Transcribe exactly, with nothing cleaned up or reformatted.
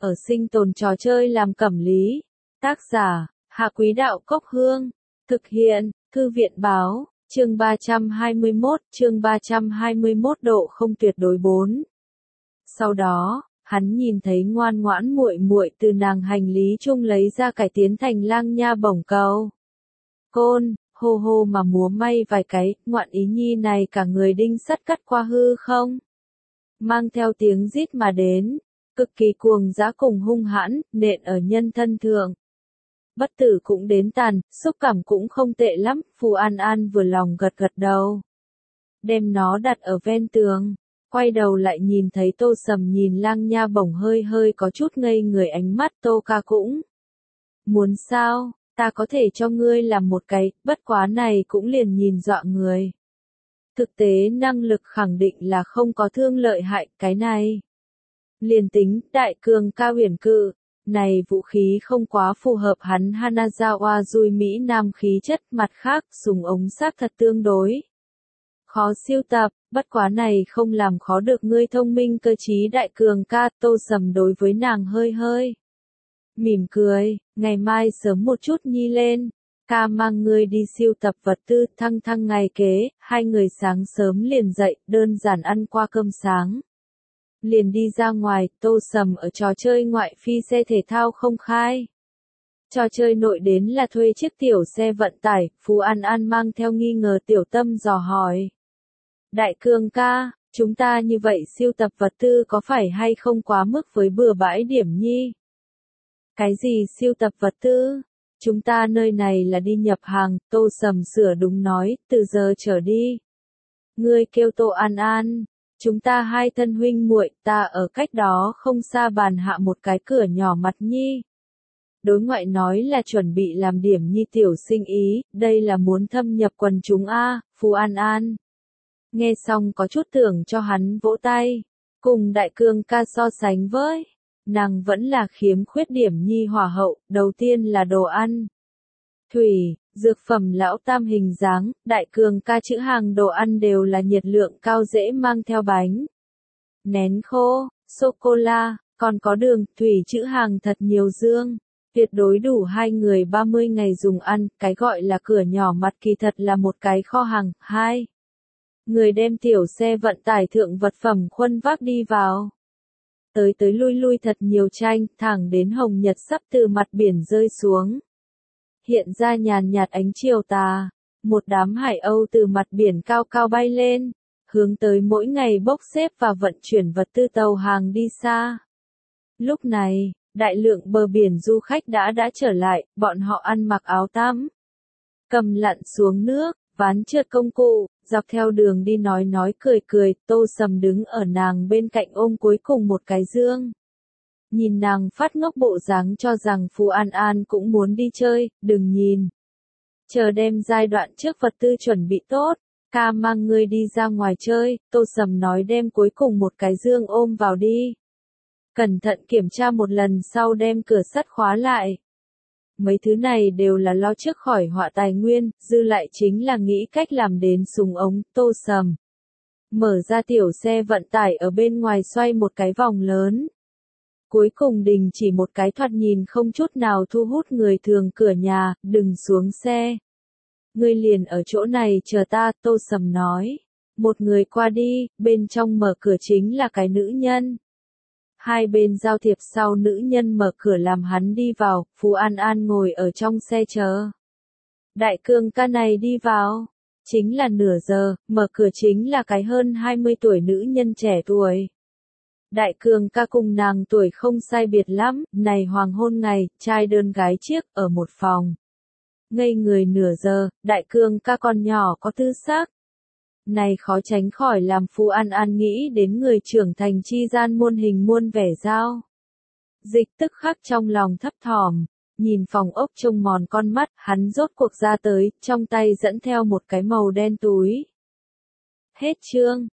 ở sinh tồn trò chơi làm cẩm lý. Tác giả, Hạ Quý Đạo Cốc Hương. Thực hiện, Thư viện Báo, chương ba trăm hai mươi mốt, chương ba trăm hai mươi mốt độ không tuyệt đối bốn. Sau đó, hắn nhìn thấy ngoan ngoãn muội muội từ nàng hành lý chung lấy ra cải tiến thành lang nha bổng cầu. Côn, hô hô mà múa may vài cái, ngoạn ý nhi này cả người đinh sắt cắt qua hư không? Mang theo tiếng rít mà đến, cực kỳ cuồng dã cùng hung hãn, nện ở nhân thân thượng. Bất tử cũng đến tàn, xúc cảm cũng không tệ lắm, Phù An An vừa lòng gật gật đầu. Đem nó đặt ở ven tường, quay đầu lại nhìn thấy Tô Sầm nhìn lang nha bổng hơi hơi có chút ngây người ánh mắt. Tô ca cũng muốn sao, ta có thể cho ngươi làm một cái, bất quá này cũng liền nhìn dọa người. Thực tế năng lực khẳng định là không có thương lợi hại, cái này. Liền tính, đại cường ca huyền cự, này vũ khí không quá phù hợp hắn Hanazawa Dui Mỹ Nam khí chất, mặt khác, súng ống xác thật tương đối. Khó siêu tập, bất quá này không làm khó được ngươi thông minh cơ trí đại cường ca. Tô Sầm đối với nàng hơi hơi mỉm cười, ngày mai sớm một chút nhi lên, ca mang ngươi đi siêu tập vật tư. Thăng thăng ngày kế, hai người sáng sớm liền dậy, đơn giản ăn qua cơm sáng. Liền đi ra ngoài. Tô Sầm ở trò chơi ngoại phi xe thể thao không khai. Trò chơi nội đến là thuê chiếc tiểu xe vận tải. Phú An An mang theo nghi ngờ tiểu tâm dò hỏi. Đại cường ca, chúng ta như vậy siêu tập vật tư có phải hay không quá mức với bừa bãi điểm nhi? Cái gì siêu tập vật tư? Chúng ta nơi này là đi nhập hàng. Tô Sầm sửa đúng nói, từ giờ trở đi. Ngươi kêu Tô An An. Chúng ta hai thân huynh muội, ta ở cách đó không xa bàn hạ một cái cửa nhỏ mặt nhi. Đối ngoại nói là chuẩn bị làm điểm nhi tiểu sinh ý, đây là muốn thâm nhập quần chúng A. Phú An An nghe xong có chút tưởng cho hắn vỗ tay. Cùng đại cường ca so sánh với, nàng vẫn là khiếm khuyết điểm nhi hỏa hậu. Đầu tiên là đồ ăn. Thủy, dược phẩm lão tam hình dáng, đại cường ca chữ hàng đồ ăn đều là nhiệt lượng cao dễ mang theo bánh. Nén khô, sô-cô-la, còn có đường. Thủy chữ hàng thật nhiều dương. Tuyệt đối đủ hai người ba mươi ngày dùng ăn. Cái gọi là cửa nhỏ mặt kỳ thật là một cái kho hàng. Hai người đem tiểu xe vận tải thượng vật phẩm khuân vác đi vào. Tới tới lui lui thật nhiều tranh, thẳng đến hồng nhật sắp từ mặt biển rơi xuống. Hiện ra nhàn nhạt ánh chiều tà, một đám hải âu từ mặt biển cao cao bay lên, hướng tới mỗi ngày bốc xếp và vận chuyển vật tư tàu hàng đi xa. Lúc này, đại lượng bờ biển du khách đã đã trở lại, bọn họ ăn mặc áo tắm, cầm lặn xuống nước, ván trượt công cụ, dọc theo đường đi nói nói cười cười. Tô Sầm đứng ở nàng bên cạnh ôm cuối cùng một cái dương. Nhìn nàng phát ngốc bộ dáng cho rằng Phú An An cũng muốn đi chơi, đừng nhìn. Chờ đem giai đoạn trước vật tư chuẩn bị tốt, ca mang ngươi đi ra ngoài chơi. Tô Sầm nói đem cuối cùng một cái dương ôm vào đi. Cẩn thận kiểm tra một lần sau đem cửa sắt khóa lại. Mấy thứ này đều là lo trước khỏi họa tài nguyên, dư lại chính là nghĩ cách làm đến súng ống. Tô Sầm mở ra tiểu xe vận tải ở bên ngoài xoay một cái vòng lớn. Cuối cùng đình chỉ một cái thoạt nhìn không chút nào thu hút người thường cửa nhà, đừng xuống xe. Ngươi liền ở chỗ này chờ ta. Tô Sầm nói. Một người qua đi, bên trong mở cửa chính là cái nữ nhân. Hai bên giao thiệp sau nữ nhân mở cửa làm hắn đi vào. Phú An An ngồi ở trong xe chờ. Đại cường ca này đi vào. Chính là nửa giờ, mở cửa chính là cái hơn hai mươi tuổi nữ nhân trẻ tuổi. Đại cường ca cùng nàng tuổi không sai biệt lắm, này hoàng hôn ngày, trai đơn gái chiếc, ở một phòng. Ngây người nửa giờ, đại cường ca còn nhỏ có tư xác. Này khó tránh khỏi làm Phú An An nghĩ đến người trưởng thành chi gian muôn hình muôn vẻ giao. Dịch tức khắc trong lòng thấp thỏm, nhìn phòng ốc trông mòn con mắt, hắn rốt cuộc ra tới, trong tay dẫn theo một cái màu đen túi. Hết chương.